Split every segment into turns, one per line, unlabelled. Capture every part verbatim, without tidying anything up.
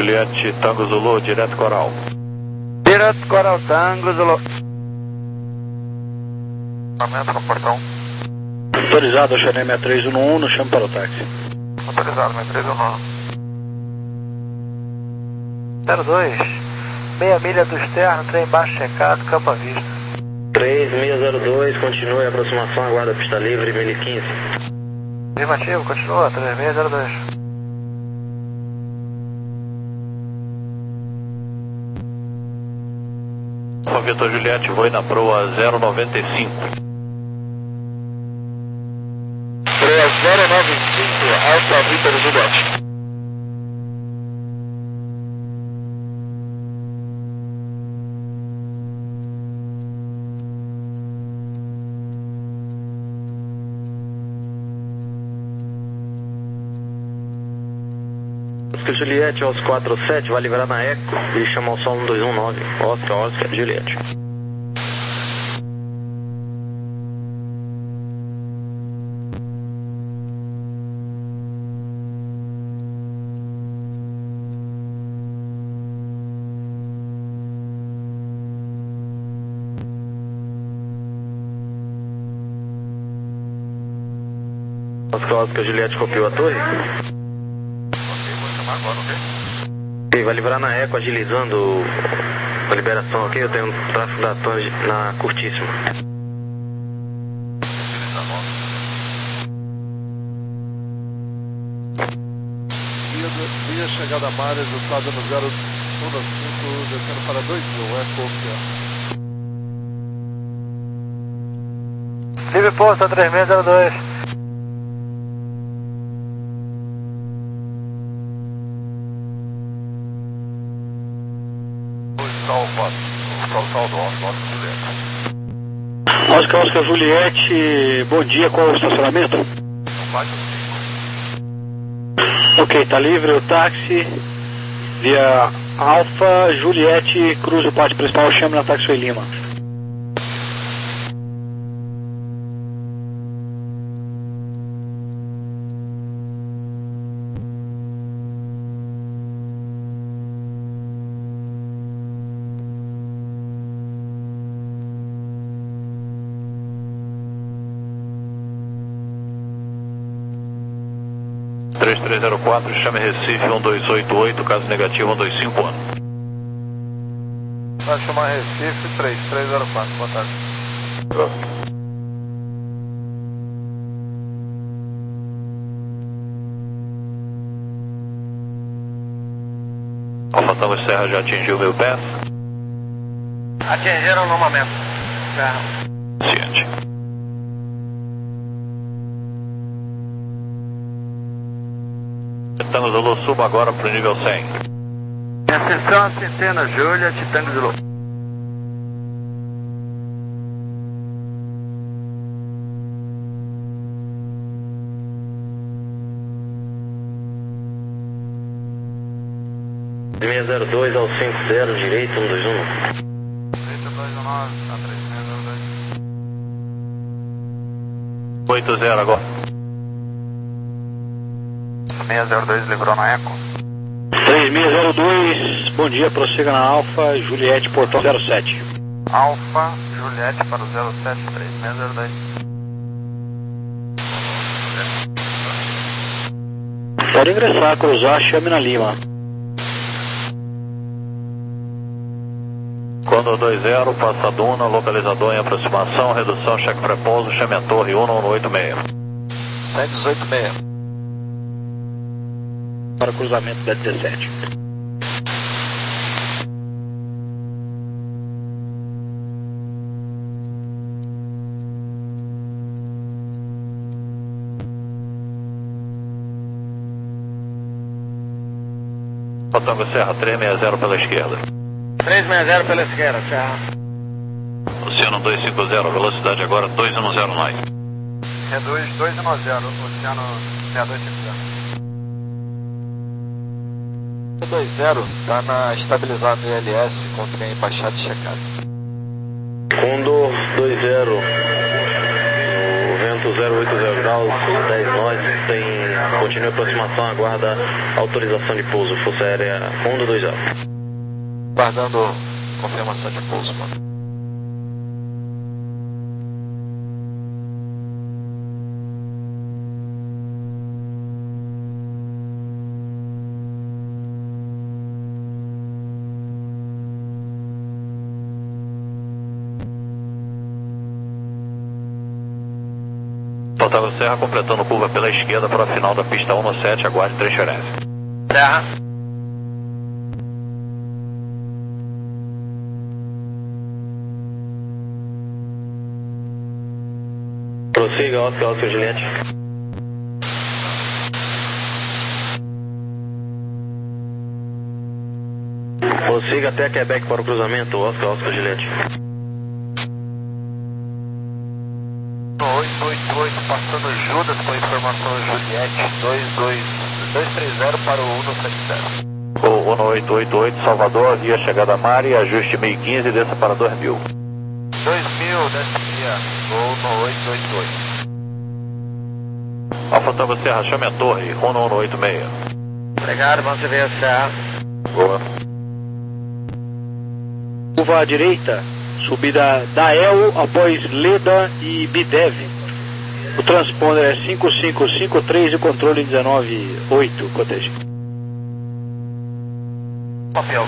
Juliette, Tango Zulu, direto Coral.
Direto Coral, Tango Zulu.
Aumenta no portão.
Autorizado, Xané seis três um um, no chame para o táxi.
Autorizado, seis três um um.
zero dois, meia milha do externo, trem baixo checado, campo à vista.
três seis zero dois, continue a aproximação, aguarda a pista livre, mil e quinze.
Afirmativo, continua, três seis zero dois.
Vitor Juliette, voe na proa zero nove cinco.
Proa zero nove cinco, Alfa Vitor Juliette.
Oscar Juliette, Oscar quatro sete, vai livrar na Eco e chamar o solo um dois um nove. Oscar, Oscar, Juliette. Oscar, Oscar, Juliette, copiou a torre?
Agora, ok?
Ok, vai livrar na Eco, agilizando a liberação, ok? Eu tenho um tráfego da torre na curtíssima.
Via chegada a Mares, resultado no zero um cinco, descendo para dois mil, é pouco.
Livre posto, três seis zero dois.
Oscar, Oscar, Juliette, bom dia, qual é o estacionamento? Ok, tá livre o táxi, via Alfa, Juliette, cruza o pátio principal, chame na Taxi Lima.
três três zero quatro, chame Recife um dois oito oito, caso negativo um dois cinco um.
Vai chamar Recife três três zero quatro, boa tarde.
Alfa Tango Serra já atingiu mil pés?
Atingiram no momento. Serra.
Ciente. Tango Zulu, suba agora para o nível cem.
Ascensão, Centena, Juliette, Tango Zulu.
seis zero dois ao cinco zero, direito, um dois um.
Direito dois um nove, tá três seis zero dois.
oito zero agora.
seis zero dois livrou na Eco.
três seis zero dois, bom dia, prossiga na Alfa, Juliette, portão zero sete.
Alfa, Juliette para o zero sete três seis zero dois.
Pode ingressar, cruzar, chame na Lima.
Quando dois zero, passa a Duna, localizador em aproximação, redução, cheque pré-pouso, chame a torre um um oito seis.
cento e dezoito seis.
Para o cruzamento da dezessete.
Tango Serra três seis zero pela esquerda.
três seis zero pela esquerda, Serra.
Oceano dois cinco zero, velocidade agora dois um zero nove.
Reduz dois um zero, Oceano seis dois cinco zero. dois zero, está na estabilizado I L S com trem baixado e checado.
Condor dois zero, o vento zero oito zero graus. graus, dez nós, tem, continua a aproximação, aguarda autorização de pouso, Força Aérea um dois zero.
Guardando confirmação de pouso, mano.
Otávio Serra completando curva pela esquerda para a final da pista um no sete, aguarde transferência.
Serra.
Prossiga, Oscar, Oscar Juliette. Prossiga até Quebec para o cruzamento, Oscar, Oscar Juliette.
oito oito oito, passando Judas com informação Juliette, dois dois dois três zero para o um sete zero.
Gol um oito oito oito, Salvador, via chegada Mari, ajuste mil e quinze e desça para dois mil.
dois mil, desce via, gol no oito oito oito.
Alfa Otávio Serra, chame a torre, Runo um oito seis.
Obrigado, vamos ver o Serra.
Boa.
Curva à direita, subida da E L após Leda e Bidev. O transponder é cinco cinco cinco três e o controle dezenove oito, coteja.
Papel.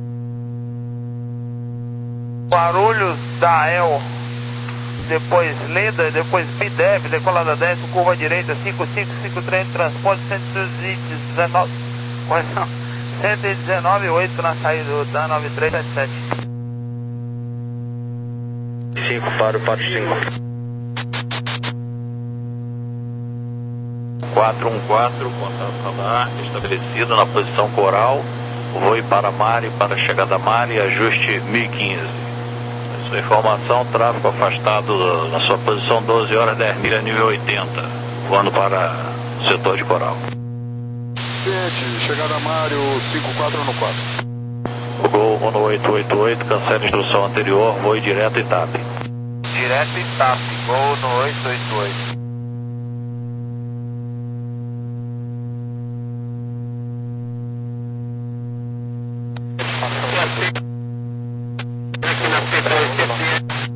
Barulhos da E L, depois Leda, depois Bidev, decolada dez, curva à direita, cinco cinco cinco três, transporte cento e dezenove, correção, cento e dezenove oito na saída da nove três sete sete.
cinco para o Pato cinco.
quatro um quatro, contato radar estabelecido na posição coral, voe para Mari, para chegada Mari, ajuste mil e quinze. Sua informação, tráfego afastado na sua posição doze horas, dez milhas, nível oitenta, voando para o setor de coral.
Gente, chegada Mário cinco quatro um quatro.
O Gol um oito oito oito, cancela a instrução anterior, voe direto e T A P.
Direto e T A P, gol no oito oito oito.
Aqui na P dois T C.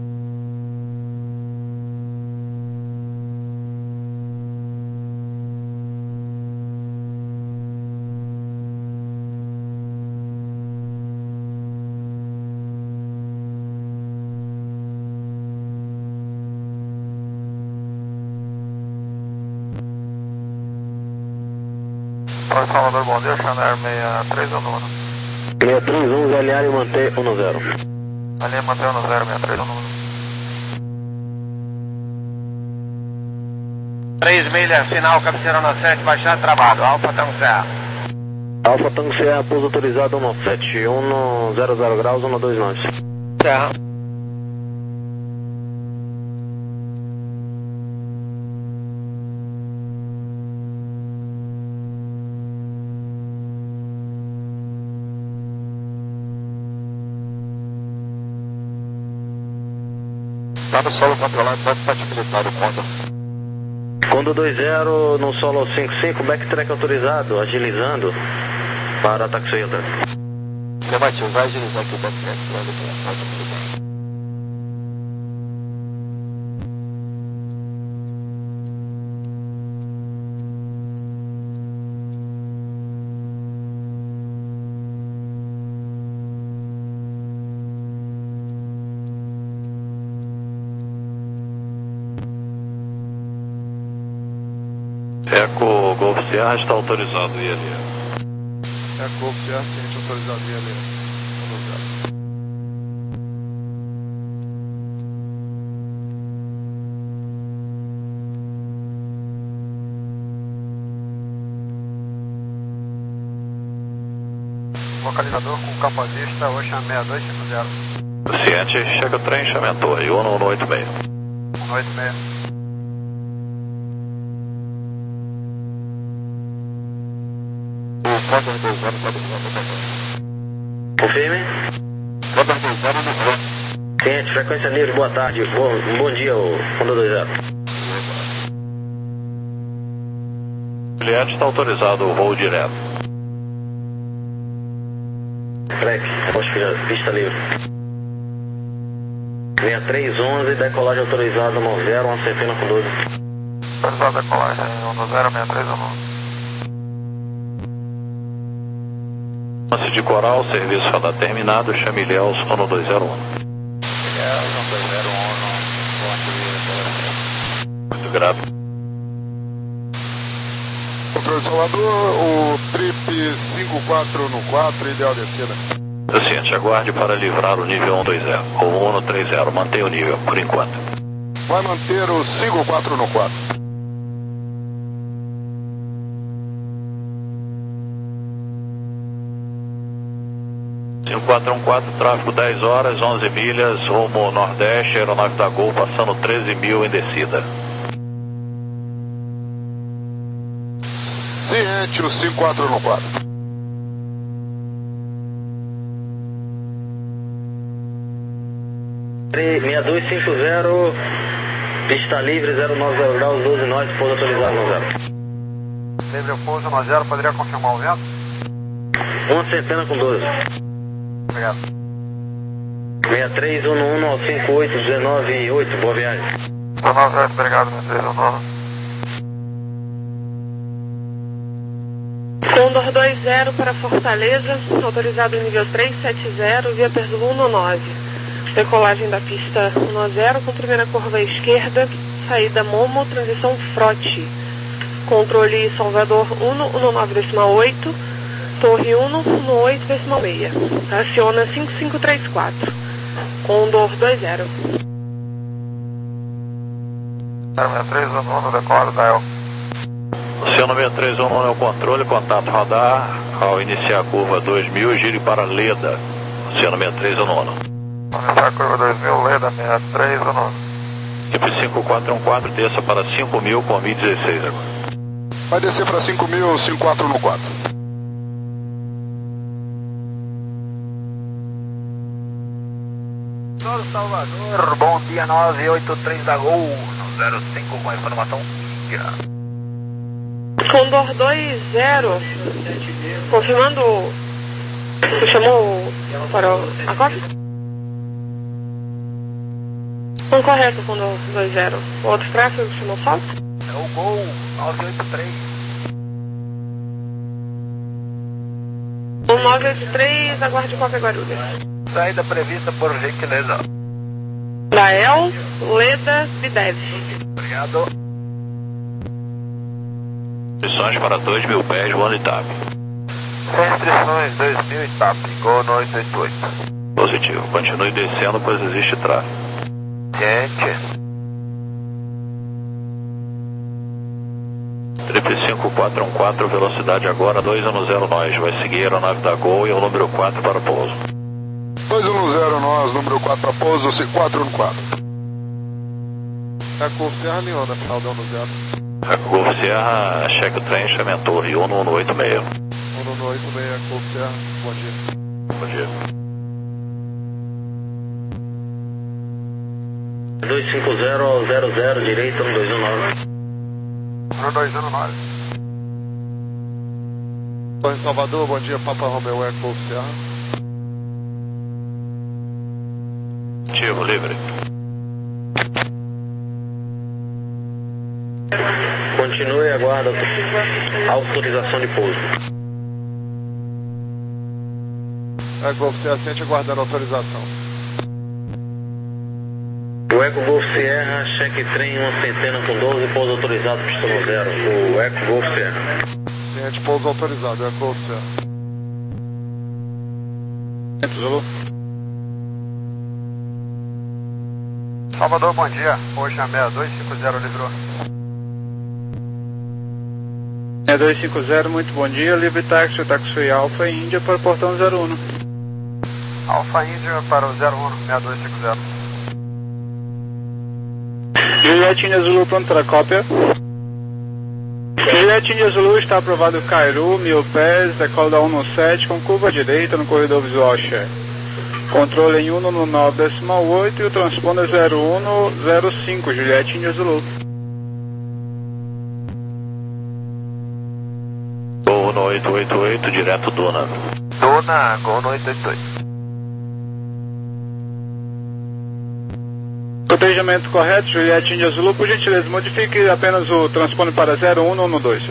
Oi, Salvador, bom dia, Xander seis três um número.
seis três um, L A e manter um zero.
Ali mantém um zero seis três um número.
três milhas, final, cabeceirona sete, baixado, travado, Alfa Tango Serra.
Alfa Tango Serra, pouso autorizado um sete, um zero zero graus, um dois nove.
Serra.
Tá no solo controlado, pode compatibilizar o Condor.
Condor dois zero, no solo cinco cinco, backtrack autorizado, agilizando para taxoída.
Negativo, vai agilizar aqui o backtrack, vai pode agilizar.
Eco Golf Sierra está autorizado I L E.
É Golf Sierra, ciente autorizado I L E.
Localizador com capazista, Ocean seis dois cinco zero.
Ciente, chega o trem, chame a torre, um um oito seis.
um oito seis.
Condor dois zero, pode usar.
Confirme.
Condor dois zero no zero.
Ciente, frequência livre, boa tarde, bom, bom dia, o Condor dois zero.
Juliette, está autorizado o voo direto.
Trek, pista livre. sessenta e três onze, decolagem autorizada no zero, uma centena com doze.
Autorizado a decolagem no zero, sessenta e três onze.
Lance de Coral, serviço radar terminado, chame Ilhéus, sono dois zero um.
Ilhéus, dois zero um,
muito grave.
Controle Salvador, o trip cinco quatro no quatro, ideal descida.
Paciente, aguarde para livrar o nível cento e vinte, ou cento e trinta, mantenha o nível, por enquanto.
Vai manter o cinco quatro no quatro.
cinco quatro um quatro, tráfego dez horas, onze milhas, rumo nordeste, aeronave da Gol passando treze mil em descida.
Ciente, o cinco quatro no quatro.
sessenta e dois cinquenta, pista livre, zero nove zero graus, doze nós, pouso autorizado no zero.
Livre pouso no zero, poderia confirmar o vento?
Uma centena com doze.
Obrigado.
sessenta e três onze ao cinquenta e oito dezenove oito, boa viagem.
dezenove oito, obrigado, sessenta e três onze.
Condor dois zero para Fortaleza, autorizado em nível trezentos e setenta, via Perzulo cento e nove. Decolagem da pista cento e zero com primeira curva à esquerda, saída Momo, transição Frote. Controle Salvador um cento e nove oito, Torre um cento e oito seis. Aciona cinco cinco três quatro. Condor dois zero.
sessenta e três onze, decola da El.
Oceano sessenta e três onze é o controle, contato radar. Ao iniciar a curva dois mil, gire para Leda. Oceano sessenta e três onze.
Começar a curva dois mil, Leda, sessenta e três onze.
Tipo cinco quatro um quatro, desça para cinco mil com mil e dezesseis agora.
Vai descer para cinco mil, cinco quatro no quatro.
Salvador, bom dia, nove oito três da Gol, no zero cinco com a informação.
Condor dois zero, confirmando, você chamou para a cópia? Não, correto, Condor dois zero. O outro tráfego chamou salto?
É o Gol nove oito três.
O nove oito três, aguarde cópia Guarulhos.
Saída prevista por gentileza.
Dael, Leda, Bidev.
Obrigado.
Restrições para dois mil pés, voando I T A P.
Restrições dois mil I T A P, Gol no oito oito oito.
Positivo. Continue descendo, pois existe tráfego.
Gente.
Trip cinco quatro um quatro, velocidade agora dois um zero nós. Vai seguir a aeronave da Gol e o número quatro para pouso.
dois um zero nós, número quatro para pouso, cinco quatro no quatro. É a curva Serra Leona, final da um zero.
A curva Serra, cheque o trem, chamamentou Rio um um oito seis.
um um oito seis, curva Serra, bom dia.
Bom dia.
dois cinco zero zero zero, direita, um dois um nove.
um dois um nove.
Estou em Salvador, bom dia, Papa Romeo, é curva Serra.
Ativo, livre.
Continue e aguarda autorização de pouso.
É Golf Serra, sente aguardando autorização.
O Eco Golf Sierra, cheque trem, uma centena com doze, pouso autorizado, pista no zero. O Eco Golf Sierra.
Sente pouso autorizado, é Golf Serra. Zulu.
Salvador, bom dia. Ocean sessenta e dois cinquenta livrou.
sessenta e dois cinquenta, muito bom dia. Livre táxi, táxi Alfa Índia para o portão zero um.
Alfa Índia para o zero um, sessenta e dois cinquenta.
Juliette India Zulu, pronto para a cópia. Juliette India Zulu, está aprovado Cairu, mil pés, decola da um sete com curva direita no corredor visual Share. Controle em um nove oito e o transponder zero um zero cinco, Juliette India Zulu.
Uno oito oito oito, direto Duna.
Duna, Gol no oito oito oito.
Cotejamento correto, Juliette Índia Zulu, por gentileza, modifique apenas o transponder para zero um um dois.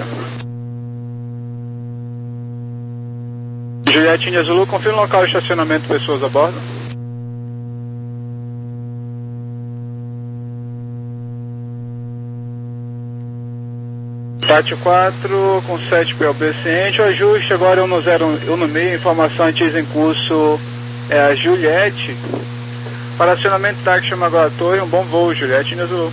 Juliette Índia Zulu, confirma o local de estacionamento de pessoas a bordo. Tati quatro, com sete P O B ciente, o ajuste agora é um zero um no meio, informação antes em curso é a Juliette. Para acionamento táxi chama agora a torre, um bom voo, Juliette Índia Zulu.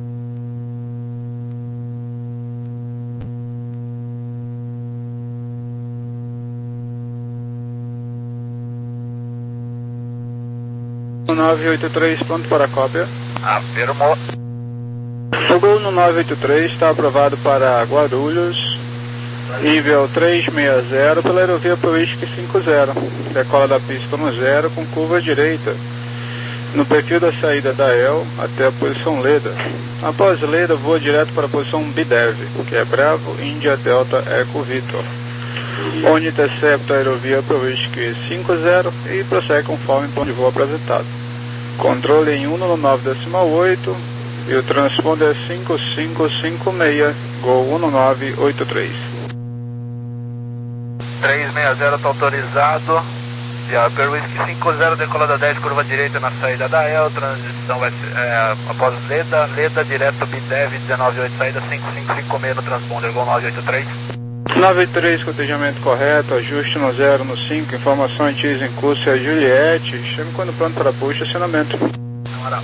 nove oito três, pronto para a cópia.
Afirmou.
O Gol no nove oito três está aprovado para Guarulhos, nível trezentos e sessenta pela aerovia Proisc cinquenta. Decola da pista no zero com curva direita, no perfil da saída da E L até a posição Leda. Após Leda, voa direto para a posição B D E V, que é Bravo, Índia, Delta, Eco, Victor, onde intercepta a aerovia Proisc cinquenta e prossegue conforme o plano de voo apresentado. Controle em um no nove decimal oito e o transponder é cinco cinco cinco seis, Gol um nove oito três.
trezentos e sessenta está autorizado. Via Perwhisk cinquenta, decolada dez, curva direita na saída da E L, transição vai ser, é, após Leda, Leda direto B D E V, dezenove oito, saída cinco cinco cinco seis no transponder, Gol nove oito três.
nove oito três, cotejamento correto, ajuste no zero no cinco, informação antes em curso é a Juliette, chame quando pronto para push, estacionamento.
Bora.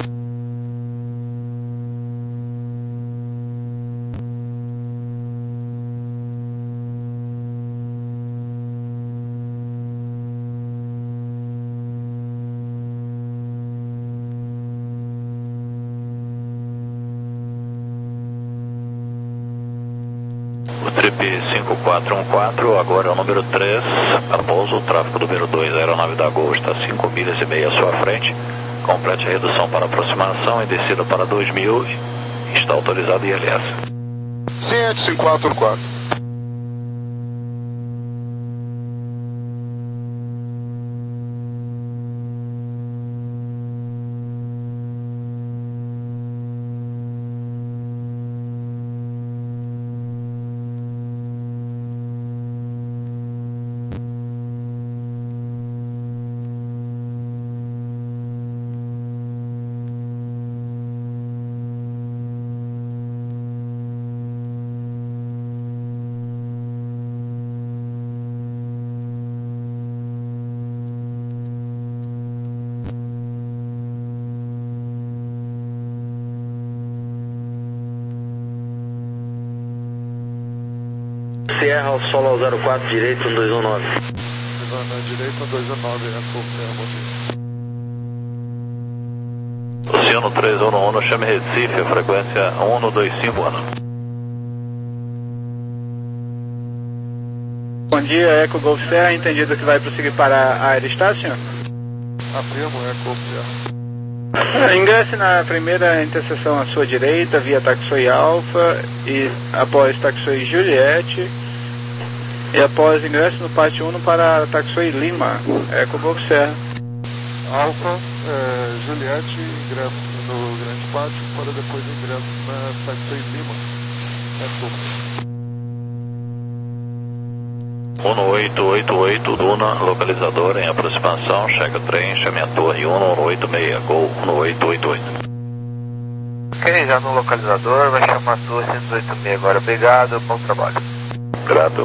O Trip cinco quatro um quatro, agora é o número três, para pouso, tráfego número dois, a aeronave da Gol está a cinco milhas e meia à sua frente, complete a redução para aproximação e descida para dois mil, está autorizado I L S.
Ciente cinco quatro um quatro.
Sierra ao solo ao zero quatro, direito um dois um nove.
Na direita, dois um nove, é confirmo.
Oceano três um um, chame Recife, a frequência um dois cinco um.
Bom dia, Eco Golf Serra, entendido que vai prosseguir para a Aerostation?
Afirmo, é confirmo.
Ah, ingresse na primeira interseção à sua direita, via Taxoi Alpha, e após Taxoi Juliette, e após ingresso no pátio um para Taxoi Lima, Eco Golf Serra.
Alfa, é, Juliette, ingresso no grande pátio, para depois ingresso na Taxi Lima. É tudo.
um oito oito oito, Duna, localizador em aproximação, chega trem, chame a torre um um oito seis, Gol um oito oito oito.
Ok, já no localizador, vai chamar a torre cento e oito seis agora, obrigado, bom trabalho.
Grato.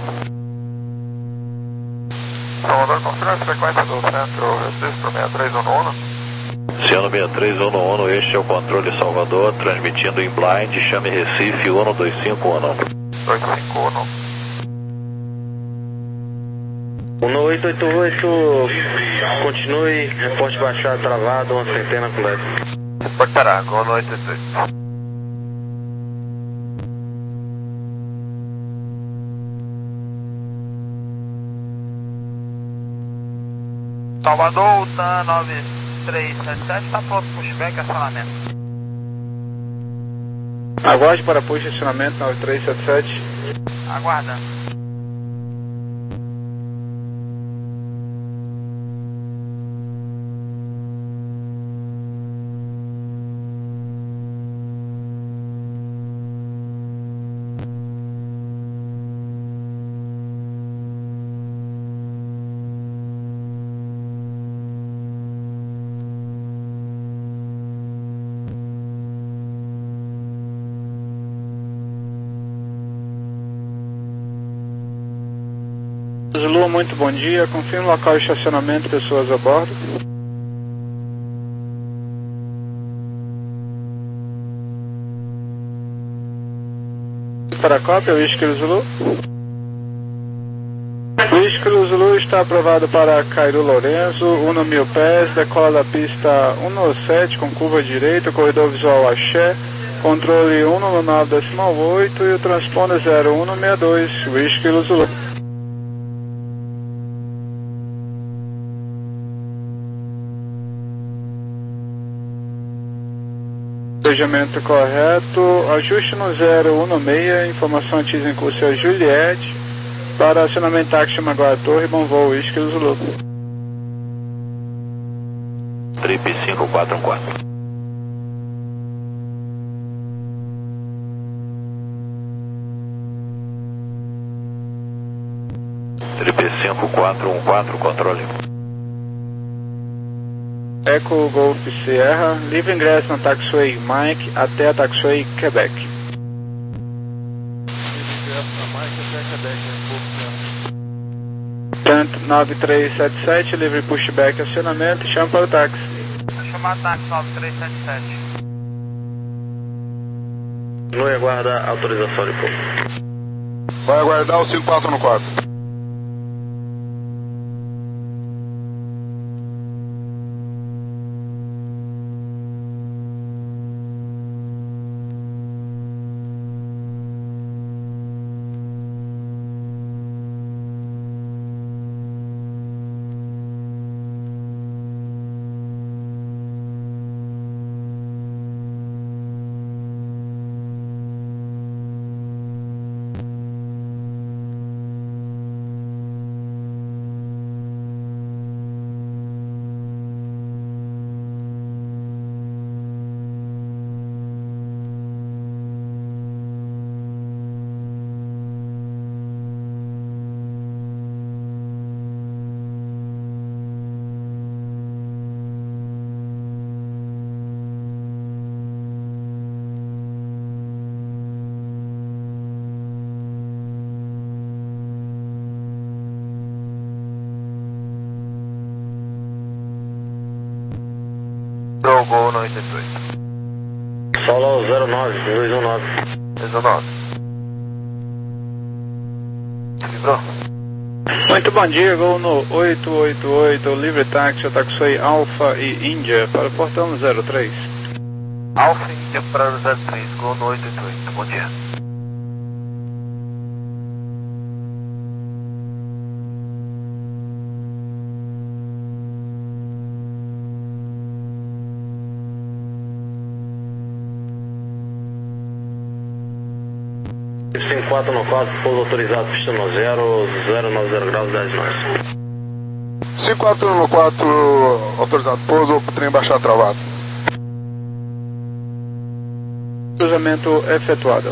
Salvador, confirma a frequência do centro, registro para seis três um um.
Oceano seis três um um, este é o controle Salvador, transmitindo em blind, chame Recife um dois cinco um.
dois cinco um.
um oito oito oito, continue, reporte baixado, travado, uma centena com leve.
Reportará, Gol oito oito oito.
Salvador, TAM nove três sete sete, está pronto para pushback e acionamento.
Aguarde para push, acionamento nove três sete sete.
Aguarda.
Zulu, muito bom dia. Confirme o local de estacionamento e pessoas a bordo. Para a cópia, Whisky Zulu. Whisky Zulu está aprovado para Cairo Lourenço, um mil pés, decola da pista cento e sete com curva direita, corredor visual Axé, controle cento e nove decimal oito e o transponder zero um seis dois, Whisky Zulu. Despejamento correto, ajuste no zero um seis, informação ativa em curso é Juliette, para acionamento táxi Maguá Torre, bom voo, Whisky Zulu.
Trip cinco quatro um quatro. Trip cinco quatro um quatro, controle.
Eco Golf Sierra, livre ingresso na taxiway Mike até a taxiway Quebec.
Livre ingresso na Mike até Quebec, né?
Tanto nove três sete sete, livre pushback acionamento e chama para o táxi.
Vou chamar táxi nove três sete sete.
Não aguarda autorização de pouco.
Vai aguardar o cinco quatro um quatro.
Gol no oitenta e oito.
Solo zero nove, dois um nove.
dois um nove. Vibrou?
Muito bom dia, Gol no oito oito oito, livre táxi, taxiway Alpha e Índia para o portão zero três.
Alfa Índia para o zero três, Gol no oito oito oito. Bom dia.
cinco quatro um quatro, pouso autorizado, pista no zero, zero nove zero graus, dez nós.
cinco quatro um quatro, autorizado pouso, trem baixar travado.
Cruzamento efetuado.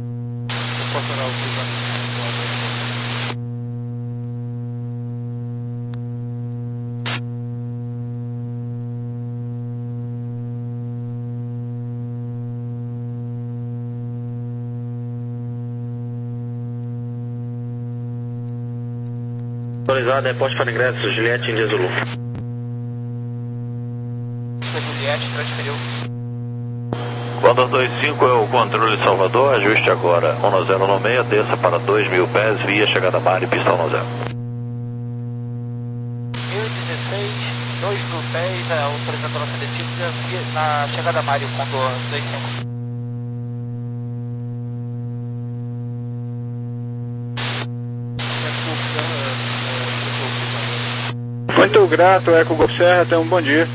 Autorizado, depósito para ingresso, Juliette India Zulu.
Juliette transferiu.
Condor dois cinco é o controle Salvador, ajuste agora um zero um seis, desça para dois mil pés, via chegada mar e pista um zero.
mil e dezesseis, dois mil pés, a autorização nossa descida na chegada Mário, Condor dois cinco.
Muito grato, Eco Golf Serra, tenha um bom dia.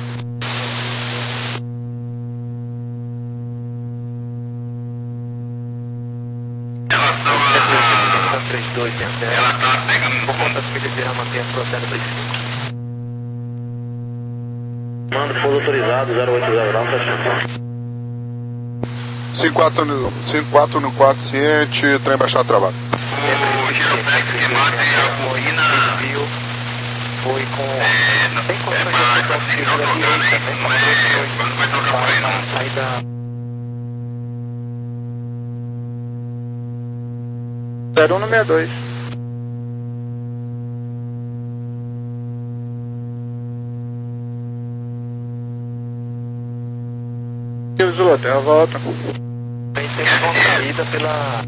três dois, ela tá pegando por conta que ele vira manter a processo dois cinco.
Mando pouso autorizado, zero oito zero graus, fechando.
cinco quatro um quatro ciente, trem baixar travado.
O Giropex que mata a corrida foi com... É, não tem condições de aplicar o filho da direita, tem quando vai tocar por aí não. Saída...
zero um seis dois. Zulu, até a volta.
Tem uma saída pela...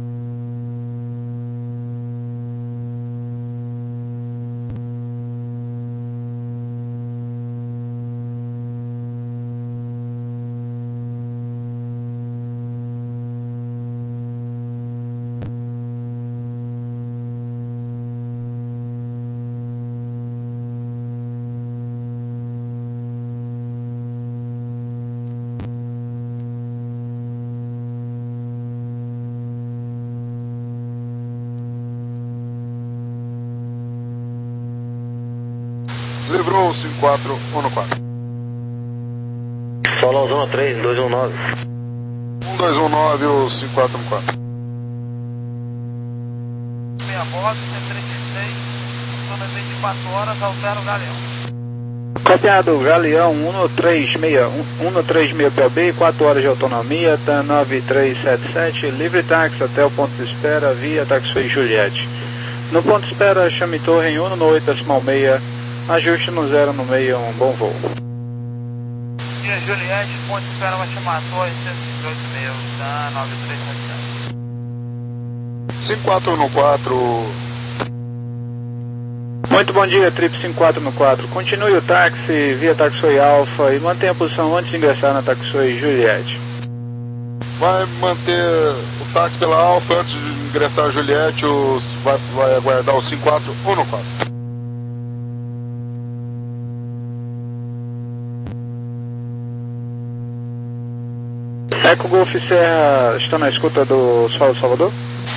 Livrou cinco quatro um quatro.
Solo zona três, dois um nove.
um dois um nove, o cinco quatro um quatro.
Meia bordo, cento e trinta e seis, zona vinte e quatro horas, altera o Galeão.
Copiado, Galeão um três seis P B, quatro horas de autonomia, T A N nove três sete sete, livre táxi até o ponto de espera via Taxiway Juliette. No ponto de espera, chame torre em um no oito decimal seis, ajuste no zero no meio, um bom voo.
Via Juliette, ponto de espera vai chamar a torre cento e dezoito mil, T A N nove três sete sete.
cinco quatro um quatro.
Muito bom dia, Trip cinco quatro um quatro. Continue o táxi via Taxiway Alpha e mantenha a posição antes de ingressar na Taxiway Juliette.
Vai manter o táxi pela Alpha antes de ingressar a Juliette, os, vai, vai aguardar o cinco quatro um quatro.
Eco Golf Serra, está na escuta do Solo Salvador?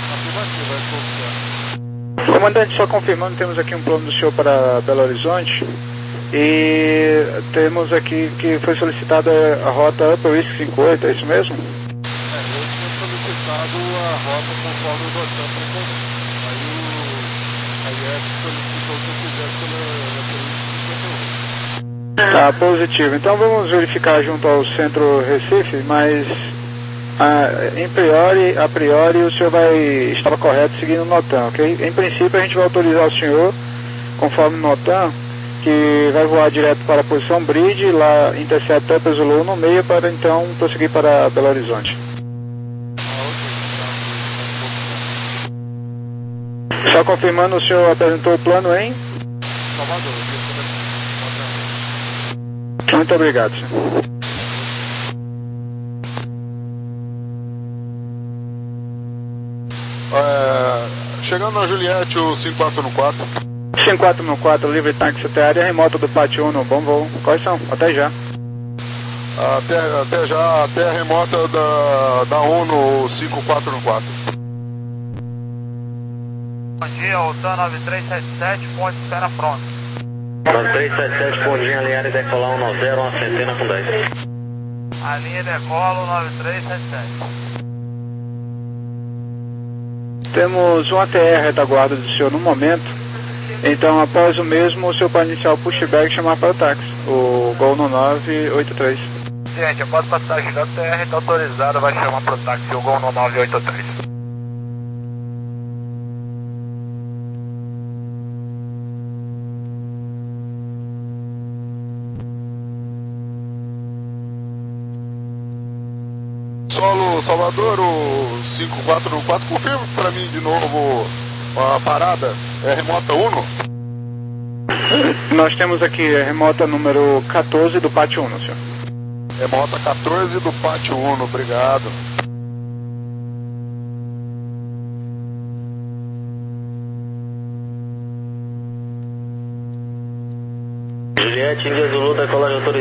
Comandante, só confirmando, temos aqui um plano do senhor para Belo Horizonte e temos aqui que foi solicitada a rota Upper Whisky cinco oito, é isso mesmo?
É, eu tinha solicitado a rota conforme o Dotan recomendou. Aí o I F solicitou que eu fizesse pela Upper Whisky cinquenta e oito.
Tá, positivo. Então vamos verificar junto ao Centro Recife, mas a, em priori, a priori o senhor vai, estava correto seguindo o NOTAM, ok? Em princípio a gente vai autorizar o senhor, conforme o NOTAM, que vai voar direto para a posição Bridge, lá intercepta Upper Zulu no meio, para então prosseguir para Belo Horizonte. Só confirmando, o senhor apresentou o plano em?
Salvador.
Muito obrigado, senhor.
É, chegando na Juliette, o cinco quatro um quatro.
cinco quatro um quatro, livre táxi até a área remota do Pátio um, bom voo. Quais são? Até já.
Até, até já, até a remota da, da ONU, cinco quatro um quatro.
Bom dia, o T A N nove três sete sete, ponto de espera pronto.
nove três sete sete, ponto de alinhar e decolar um nove zero, uma centena com dez.
A linha decolo nove três sete sete.
Temos um A T R retaguarda do senhor no momento, então após o mesmo o senhor pode iniciar o pushback e chamar para o táxi, o Gol no nove oito três.
Gente, eu posso passar J T R, está autorizado, vai chamar para o táxi, o Gol no nove oito três.
Solo Salvador, o cinco quatro um quatro, confirma para mim de novo a parada, é remota Uno?
Nós temos aqui a remota número quatorze do Pátio um, senhor.
Remota quatorze do Pátio Uno, obrigado.
Juliette, India Zulu, decolagem autorizada.